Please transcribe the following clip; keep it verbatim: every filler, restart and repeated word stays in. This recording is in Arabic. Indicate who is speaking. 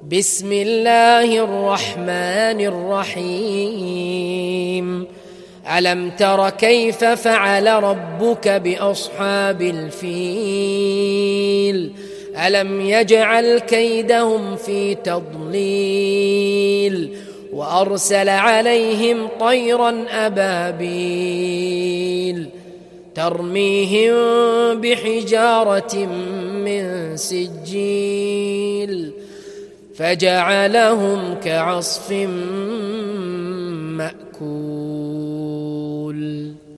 Speaker 1: بسم الله الرحمن الرحيم ألم تر كيف فعل ربك بأصحاب الفيل ألم يجعل كيدهم في تضليل وأرسل عليهم طيرا أبابيل ترميهم بحجارة من سجيل فجعلهم كعصف مأكول.